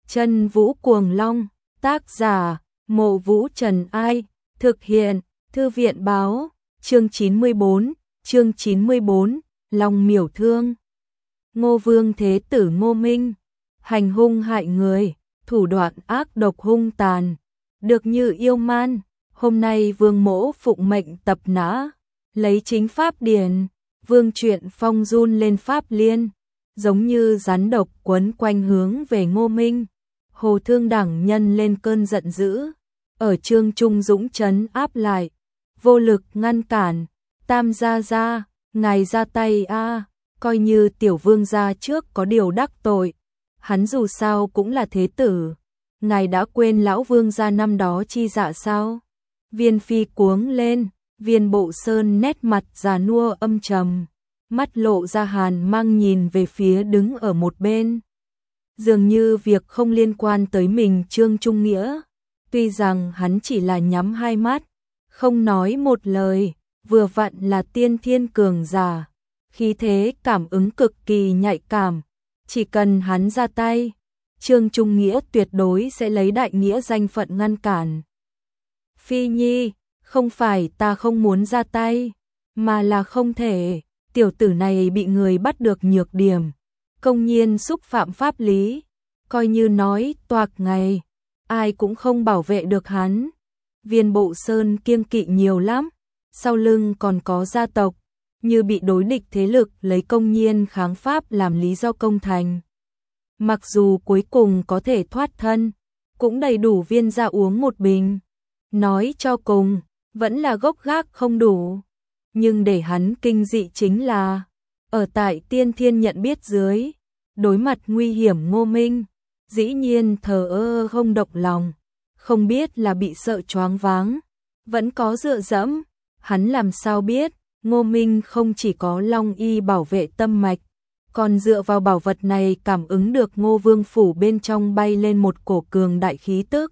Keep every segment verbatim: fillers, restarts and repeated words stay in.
Chân Vũ Cuồng Long, tác giả, Mộ Vũ Trần Ai, thực hiện, Thư viện Báo, chương chín mươi bốn, chương chín mươi bốn, Long Miểu Thương. Ngô Vương Thế Tử Ngô Minh, hành hung hại người, thủ đoạn ác độc hung tàn, được như yêu man, hôm nay Vương Mỗ phụng mệnh tập nã, lấy chính pháp điển, Vương Truyện Phong run lên pháp liên, giống như rắn độc quấn quanh hướng về Ngô Minh. Hồ Thương Đẳng nhân lên cơn giận dữ, ở Trương Trung Dũng trấn áp lại, vô lực ngăn cản, Tam gia gia, ngài ra tay a, coi như tiểu vương gia trước có điều đắc tội, hắn dù sao cũng là thế tử, ngài đã quên lão vương gia năm đó chi dạ sao? Viên Phi cuống lên, Viên Bộ Sơn nét mặt già nua âm trầm, mắt lộ ra hàn mang nhìn về phía đứng ở một bên. Dường như việc không liên quan tới mình Trương Trung Nghĩa, tuy rằng hắn chỉ là nhắm hai mắt, không nói một lời, vừa vặn là tiên thiên cường giả, khí thế cảm ứng cực kỳ nhạy cảm, chỉ cần hắn ra tay, Trương Trung Nghĩa tuyệt đối sẽ lấy đại nghĩa danh phận ngăn cản. Phi Nhi, không phải ta không muốn ra tay, mà là không thể, tiểu tử này bị người bắt được nhược điểm, công nhiên xúc phạm pháp lý, coi như nói toạc ngày, ai cũng không bảo vệ được hắn. Viên Bộ Sơn kiêng kỵ nhiều lắm, sau lưng còn có gia tộc, như bị đối địch thế lực lấy công nhiên kháng pháp làm lý do công thành. Mặc dù cuối cùng có thể thoát thân, cũng đầy đủ viên ra uống một bình. Nói cho cùng, vẫn là gốc gác không đủ. Nhưng để hắn kinh dị chính là, ở tại tiên thiên nhận biết dưới, đối mặt nguy hiểm Ngô Minh, dĩ nhiên thờ ơ không động lòng, không biết là bị sợ choáng váng, vẫn có dựa dẫm, hắn làm sao biết, Ngô Minh không chỉ có Long Y bảo vệ tâm mạch, còn dựa vào bảo vật này cảm ứng được Ngô Vương phủ bên trong bay lên một cổ cường đại khí tức.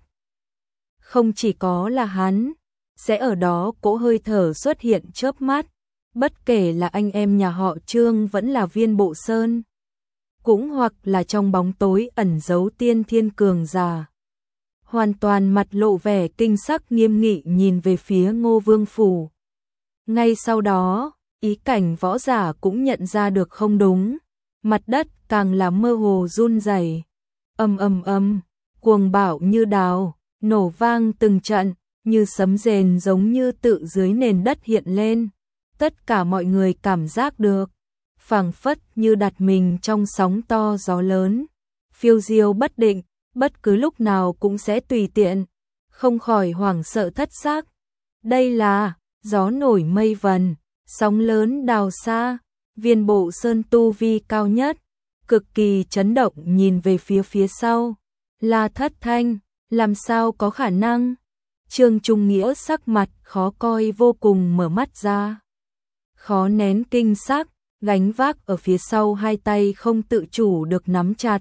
Không chỉ có là hắn, sẽ ở đó cỗ hơi thở xuất hiện chớp mắt, bất kể là anh em nhà họ Trương vẫn là Viên Bộ Sơn, cũng hoặc là trong bóng tối ẩn giấu tiên thiên cường giả. Hoàn toàn mặt lộ vẻ kinh sắc nghiêm nghị nhìn về phía Ngô Vương phủ. Ngay sau đó, ý cảnh võ giả cũng nhận ra được không đúng, mặt đất càng là mơ hồ run rẩy. Ầm ầm ầm, cuồng bạo như đào, nổ vang từng trận, như sấm rền giống như tự dưới nền đất hiện lên. Tất cả mọi người cảm giác được, phảng phất như đặt mình trong sóng to gió lớn, phiêu diêu bất định, bất cứ lúc nào cũng sẽ tùy tiện, không khỏi hoảng sợ thất xác. Đây là gió nổi mây vần, sóng lớn đào xa. Viên Bộ Sơn tu vi cao nhất, cực kỳ chấn động nhìn về phía phía sau, là Thất Thanh, làm sao có khả năng? Trương Trung Nghĩa sắc mặt khó coi vô cùng mở mắt ra, khó nén kinh sắc, gánh vác ở phía sau hai tay không tự chủ được nắm chặt.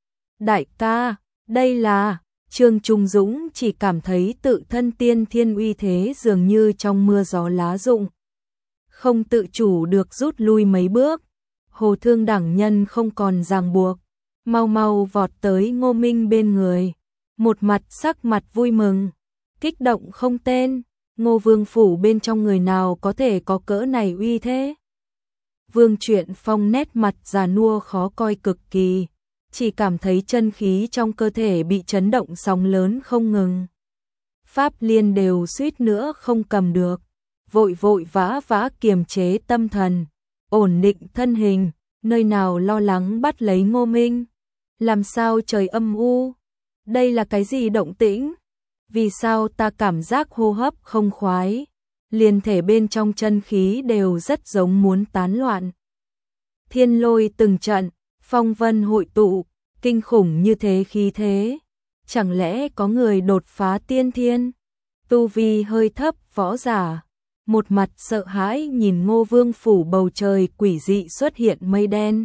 Đại ca, đây là, Trương Trung Dũng chỉ cảm thấy tự thân tiên thiên uy thế dường như trong mưa gió lá rụng, không tự chủ được rút lui mấy bước. Hồ Thương Đẳng nhân không còn ràng buộc, mau mau vọt tới Ngô Minh bên người, một mặt sắc mặt vui mừng, kích động không tên. Ngô Vương phủ bên trong người nào có thể có cỡ này uy thế? Vương Truyện Phong nét mặt già nua khó coi cực kỳ, chỉ cảm thấy chân khí trong cơ thể bị chấn động sóng lớn không ngừng. Pháp liên đều suýt nữa không cầm được, vội vội vã vã kiềm chế tâm thần, ổn định thân hình, nơi nào lo lắng bắt lấy Ngô Minh. Làm sao trời âm u? Đây là cái gì động tĩnh? Vì sao ta cảm giác hô hấp không khoái? Liền thể bên trong chân khí đều rất giống muốn tán loạn. Thiên lôi từng trận, phong vân hội tụ, kinh khủng như thế khí thế. Chẳng lẽ có người đột phá tiên thiên? Tu vi hơi thấp võ giả, một mặt sợ hãi nhìn Ngô Vương phủ bầu trời quỷ dị xuất hiện mây đen.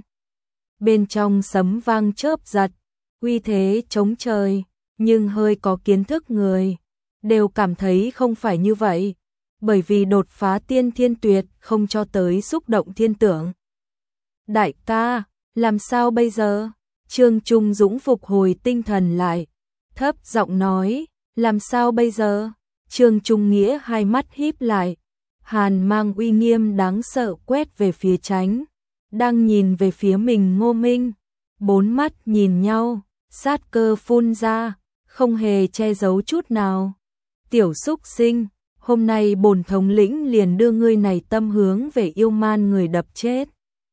Bên trong sấm vang chớp giật, uy thế chống trời, nhưng hơi có kiến thức người, đều cảm thấy không phải như vậy, bởi vì đột phá tiên thiên tuyệt không cho tới xúc động thiên tưởng. Đại ca, làm sao bây giờ? Trương Trung Dũng phục hồi tinh thần lại, thấp giọng nói, làm sao bây giờ? Trương Trung Nghĩa hai mắt híp lại, hàn mang uy nghiêm đáng sợ quét về phía Tránh, đang nhìn về phía mình Ngô Minh. Bốn mắt nhìn nhau, sát cơ phun ra, không hề che giấu chút nào. Tiểu xúc sinh, hôm nay bổn thống lĩnh liền đưa ngươi này tâm hướng về yêu man người đập chết.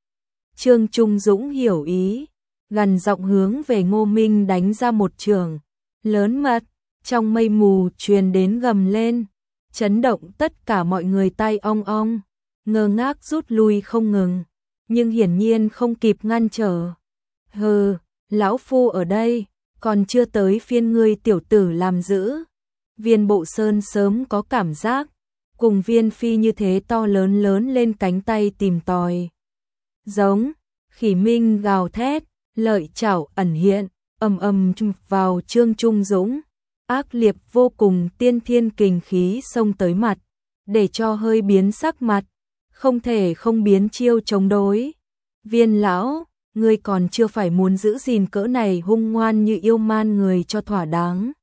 Trương Trung Dũng hiểu ý, gần giọng hướng về Ngô Minh đánh ra một trường lớn mật, trong mây mù truyền đến gầm lên, chấn động tất cả mọi người tai ong ong, ngơ ngác rút lui không ngừng, nhưng hiển nhiên không kịp ngăn trở. Hừ, lão phu ở đây, còn chưa tới phiên ngươi tiểu tử làm dữ. Viên Bộ Sơn sớm có cảm giác, cùng Viên Phi như thế to lớn lớn lên cánh tay tìm tòi. Giống, Khỉ Minh gào thét, lợi chảo ẩn hiện, ầm ầm vào Trương Trung Dũng, ác liệt vô cùng tiên thiên kình khí xông tới mặt, để cho hơi biến sắc mặt, không thể không biến chiêu chống đối. Viên lão, ngươi còn chưa phải muốn giữ gìn cỡ này hung ngoan như yêu man người cho thỏa đáng.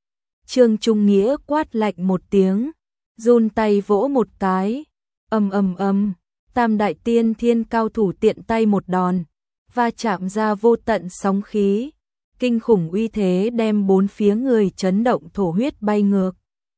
Trương Trung Nghĩa quát lạnh một tiếng, run tay vỗ một cái, ầm ầm ầm, tam đại tiên thiên cao thủ tiện tay một đòn, va chạm ra vô tận sóng khí, kinh khủng uy thế đem bốn phía người chấn động thổ huyết bay ngược.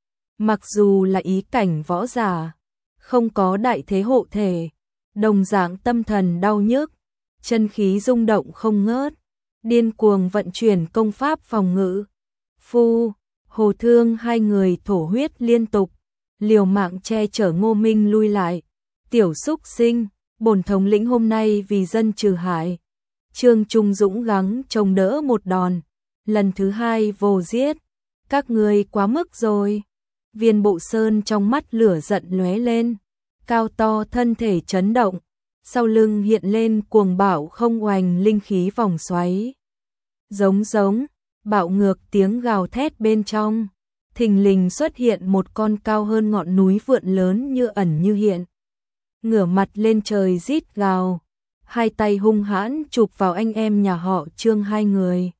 Mặc dù là ý cảnh võ giả, không có đại thế hộ thể, đồng dạng tâm thần đau nhức, chân khí rung động không ngớt, điên cuồng vận chuyển công pháp phòng ngự. Phu, Hồ Thương hai người thổ huyết liên tục, liều mạng che chở Ngô Minh lui lại. Tiểu xúc sinh, bổn thống lĩnh hôm nay vì dân trừ hại. Trương Trung Dũng gắng chống đỡ một đòn, lần thứ hai vồ giết. Các người quá mức rồi. Viên Bộ Sơn trong mắt lửa giận lóe lên, cao to thân thể chấn động, sau lưng hiện lên cuồng bạo không oành linh khí vòng xoáy. Giống giống, bạo ngược tiếng gào thét bên trong, thình lình xuất hiện một con cao hơn ngọn núi vượn lớn như ẩn như hiện. Ngửa mặt lên trời rít gào, hai tay hung hãn chụp vào anh em nhà họ Trương hai người.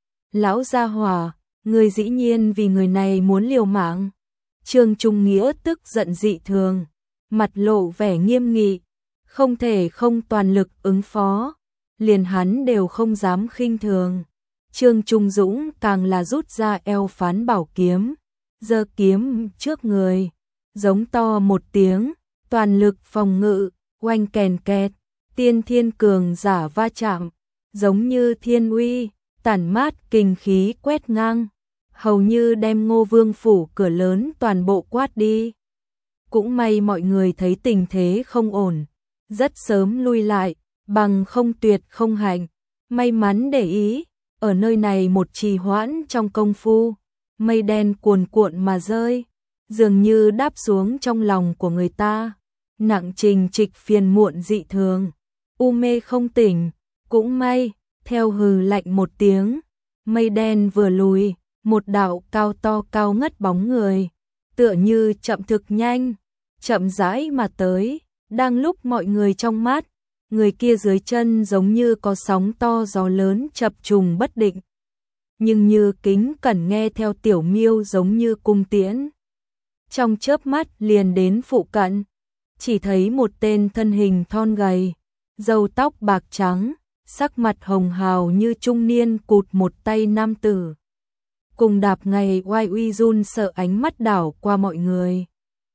Lão gia hỏa, người dĩ nhiên vì người này muốn liều mạng. Trương Trung Nghĩa tức giận dị thường, mặt lộ vẻ nghiêm nghị, không thể không toàn lực ứng phó, liền hắn đều không dám khinh thường. Trương Trung Dũng càng là rút ra eo phán bảo kiếm, giơ kiếm trước người, giống to một tiếng, toàn lực phòng ngự, oanh kèn kẹt, tiên thiên cường giả va chạm, giống như thiên uy, tản mát kình khí quét ngang, hầu như đem Ngô Vương phủ cửa lớn toàn bộ quát đi. Cũng may mọi người thấy tình thế không ổn, rất sớm lui lại, bằng không tuyệt không hành, may mắn để ý, ở nơi này một trì hoãn trong công phu, mây đen cuồn cuộn mà rơi, dường như đáp xuống trong lòng của người ta, nặng trình trịch phiền muộn dị thường, u mê không tỉnh, cũng may, theo hừ lạnh một tiếng, mây đen vừa lùi, một đạo cao to cao ngất bóng người, tựa như chậm thực nhanh, chậm rãi mà tới, đang lúc mọi người trong mắt, người kia dưới chân giống như có sóng to gió lớn chập trùng bất định. Nhưng như kính cẩn nghe theo tiểu miêu giống như cung tiễn. Trong chớp mắt liền đến phụ cận, chỉ thấy một tên thân hình thon gầy, râu tóc bạc trắng, sắc mặt hồng hào như trung niên cụt một tay nam tử. Cùng đạp ngày oai uy run sợ ánh mắt đảo qua mọi người.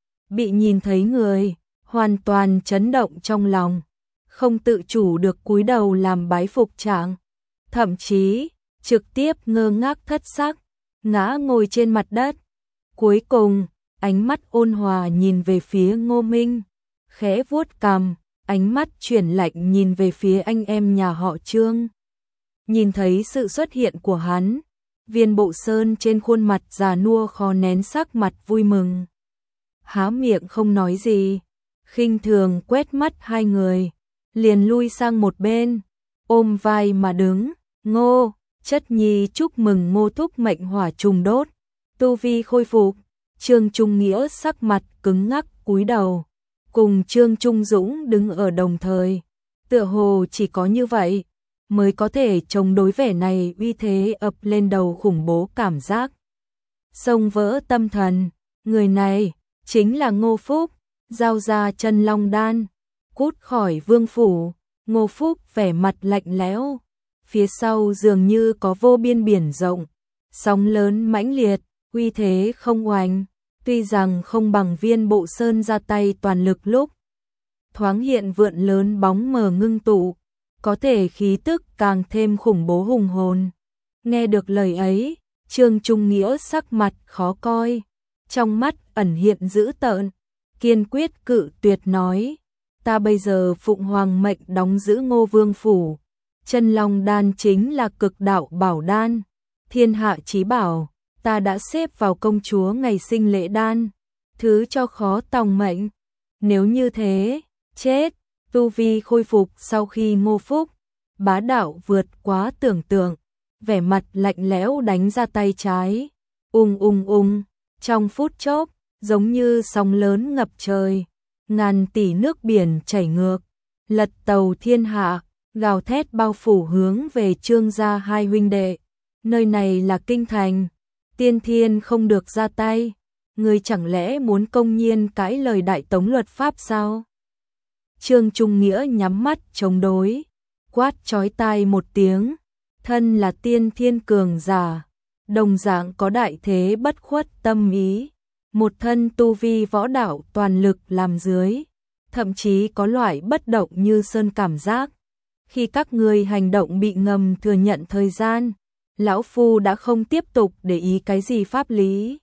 Bị nhìn thấy người, hoàn toàn chấn động trong lòng, không tự chủ được cúi đầu làm bái phục trạng, thậm chí trực tiếp ngơ ngác thất sắc, ngã ngồi trên mặt đất. Cuối cùng, ánh mắt ôn hòa nhìn về phía Ngô Minh, khẽ vuốt cằm, ánh mắt chuyển lạnh nhìn về phía anh em nhà họ Trương. Nhìn thấy sự xuất hiện của hắn, Viên Bộ Sơn trên khuôn mặt già nua khó nén sắc mặt vui mừng. Há miệng không nói gì, khinh thường quét mắt hai người, liền lui sang một bên, ôm vai mà đứng. Ngô, chất nhi chúc mừng Ngô thúc mệnh hỏa trùng đốt, tu vi khôi phục. Trương Trung Nghĩa sắc mặt cứng ngắc cúi đầu, cùng Trương Trung Dũng đứng ở đồng thời, tựa hồ chỉ có như vậy, mới có thể chống đối vẻ này uy thế ập lên đầu khủng bố cảm giác. Xông vỡ tâm thần, người này chính là Ngô Phúc, giao ra chân long đan, cút khỏi vương phủ. Ngô Phúc vẻ mặt lạnh lẽo, phía sau dường như có vô biên biển rộng, sóng lớn mãnh liệt, uy thế không oanh, tuy rằng không bằng Viên Bộ Sơn ra tay toàn lực lúc thoáng hiện vượn lớn bóng mờ ngưng tụ, có thể khí tức càng thêm khủng bố hùng hồn. Nghe được lời ấy, Trương Trung Nghĩa sắc mặt khó coi, trong mắt ẩn hiện dữ tợn, kiên quyết cự tuyệt nói: ta bây giờ phụng hoàng mệnh đóng giữ Ngô Vương phủ, chân long đan chính là cực đạo bảo đan, thiên hạ chí bảo, ta đã xếp vào công chúa ngày sinh lễ đan, thứ cho khó tòng mệnh. Nếu như thế, chết. Tu vi khôi phục sau khi Ngô Phúc bá đạo vượt quá tưởng tượng, vẻ mặt lạnh lẽo đánh ra tay trái, ung ung ung, trong phút chốc, giống như sóng lớn ngập trời, ngàn tỷ nước biển chảy ngược, lật tàu thiên hạ, gào thét bao phủ hướng về Trương gia hai huynh đệ. Nơi này là kinh thành, tiên thiên không được ra tay, người chẳng lẽ muốn công nhiên cãi lời Đại Tống luật pháp sao? Trương Trung Nghĩa nhắm mắt chống đối, quát chói tai một tiếng, thân là tiên thiên cường giả, đồng dạng có đại thế bất khuất tâm ý, một thân tu vi võ đạo toàn lực làm dưới, thậm chí có loại bất động như sơn cảm giác. Khi các người hành động bị ngầm thừa nhận thời gian, lão phu đã không tiếp tục để ý cái gì pháp lý.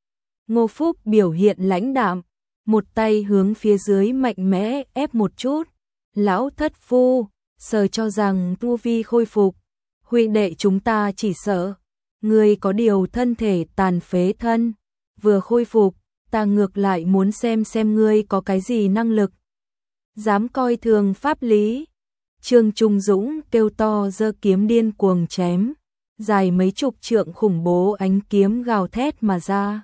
Ngô Phúc biểu hiện lãnh đạm, một tay hướng phía dưới mạnh mẽ ép một chút. Lão thất phu, sờ cho rằng tu vi khôi phục, huynh đệ chúng ta chỉ sợ người có điều thân thể tàn phế thân, vừa khôi phục, ta ngược lại muốn xem xem ngươi có cái gì năng lực. Dám coi thường pháp lý. Trương Trung Dũng kêu to giơ kiếm điên cuồng chém, dài mấy chục trượng khủng bố ánh kiếm gào thét mà ra,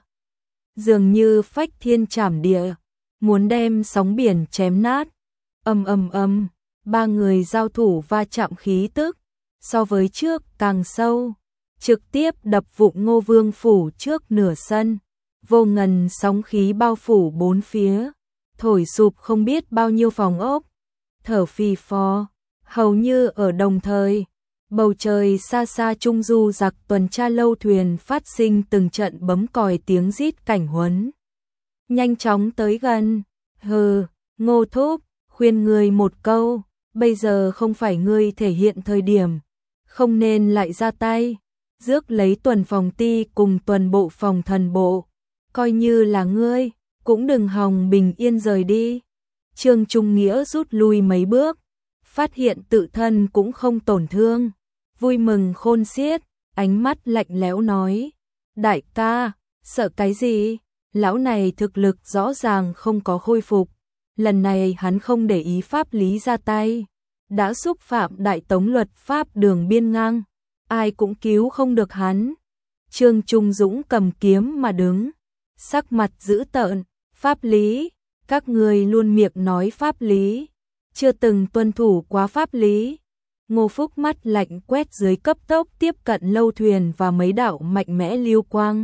dường như phách thiên trảm địa, muốn đem sóng biển chém nát. Ầm ầm ầm, ba người giao thủ va chạm khí tức, so với trước càng sâu, trực tiếp đập vụn Ngô Vương phủ trước nửa sân, vô ngần sóng khí bao phủ bốn phía, thổi sụp không biết bao nhiêu phòng ốc, thở phì phò. Hầu như ở đồng thời, bầu trời xa xa trung du giặc tuần tra lâu thuyền phát sinh từng trận bấm còi tiếng rít cảnh huấn. Nhanh chóng tới gần, hừ, Ngô Thúc, khuyên ngươi một câu, bây giờ không phải ngươi thể hiện thời điểm, không nên lại ra tay, rước lấy tuần phòng ti cùng tuần bộ phòng thần bộ, coi như là ngươi, cũng đừng hòng bình yên rời đi. Trương Trung Nghĩa rút lui mấy bước, phát hiện tự thân cũng không tổn thương, vui mừng khôn xiết, ánh mắt lạnh lẽo nói: đại ca, sợ cái gì? Lão này thực lực rõ ràng không có khôi phục, lần này hắn không để ý pháp lý ra tay, đã xúc phạm Đại Tống luật pháp đường biên ngang, ai cũng cứu không được hắn. Trương Trung Dũng cầm kiếm mà đứng, sắc mặt dữ tợn: pháp lý, các người luôn miệng nói pháp lý, chưa từng tuân thủ quá pháp lý. Ngô Phúc mắt lạnh quét dưới cấp tốc tiếp cận lâu thuyền và mấy đạo mạnh mẽ lưu quang,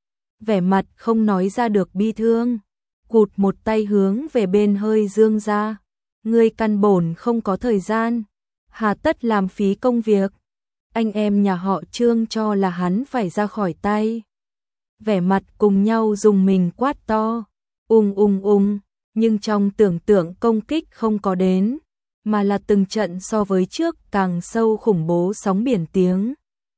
vẻ mặt không nói ra được bi thương, cụt một tay hướng về bên hơi dương ra: ngươi căn bổn không có thời gian, hà tất làm phí công việc, anh em nhà họ Trương cho là hắn phải ra khỏi tay. Vẻ mặt cùng nhau dùng mình quát to, ung ung ung, nhưng trong tưởng tượng công kích không có đến, mà là từng trận so với trước càng sâu khủng bố sóng biển tiếng.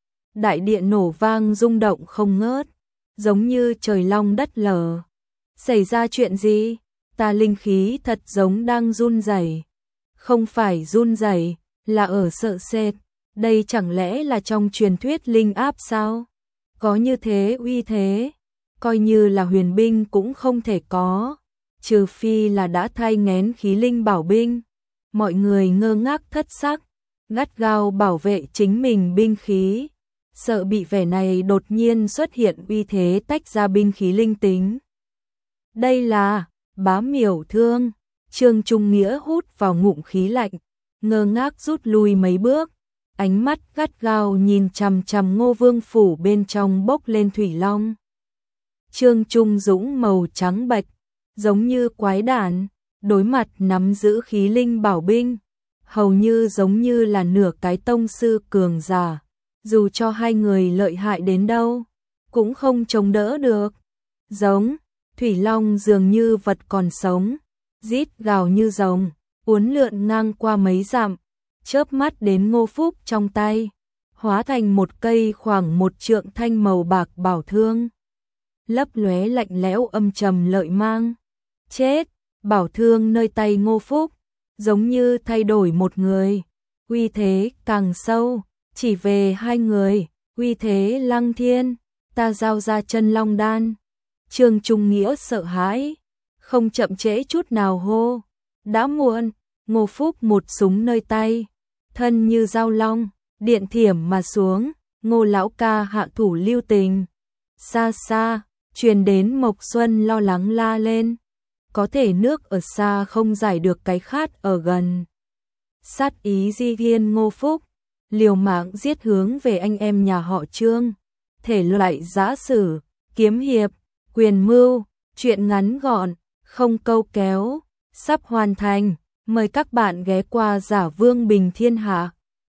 Đại địa nổ vang rung động không ngớt, giống như trời long đất lở. Xảy ra chuyện gì? Ta linh khí thật giống đang run rẩy. Không phải run rẩy, là ở sợ sệt. Đây chẳng lẽ là trong truyền thuyết linh áp sao? Có như thế uy thế, coi như là huyền binh cũng không thể có, trừ phi là đã thay ngén khí linh bảo binh. Mọi người ngơ ngác thất sắc, gắt gao bảo vệ chính mình binh khí, sợ bị vẻ này đột nhiên xuất hiện uy thế tách ra binh khí linh tính. Đây là Bá Miểu Thương. Trương Trung Nghĩa hút vào ngụm khí lạnh, ngơ ngác rút lui mấy bước, ánh mắt gắt gao nhìn chằm chằm Ngô Vương phủ bên trong bốc lên thủy long. Trương Trung Dũng màu trắng bạch, giống như quái đản, đối mặt nắm giữ khí linh bảo binh, hầu như giống như là nửa cái tông sư cường giả, dù cho hai người lợi hại đến đâu, cũng không chống đỡ được. Giống, thủy long dường như vật còn sống, rít gào như rồng, uốn lượn ngang qua mấy dặm, chớp mắt đến Ngô Phúc trong tay, hóa thành một cây khoảng một trượng thanh màu bạc bảo thương, lấp lóe lạnh lẽo âm trầm lợi mang. Chết, bảo thương nơi tay Ngô Phúc, giống như thay đổi một người, uy thế càng sâu, chỉ về hai người, uy thế lăng thiên, ta giao ra chân long đan. Trương Trung Nghĩa sợ hãi, không chậm trễ chút nào hô, đã muộn. Ngô Phúc một súng nơi tay, thân như dao long, điện thiểm mà xuống, Ngô lão ca hạ thủ lưu tình. Xa xa, truyền đến Mộc Xuân lo lắng la lên, có thể nước ở xa không giải được cái khát ở gần. Sát ý di thiên Ngô Phúc, liều mạng giết hướng về anh em nhà họ Trương, thể loại giã sử, kiếm hiệp, quyền mưu, chuyện ngắn gọn, không câu kéo, sắp hoàn thành. Mời các bạn ghé qua Giả Vương Bình Thiên Hạ.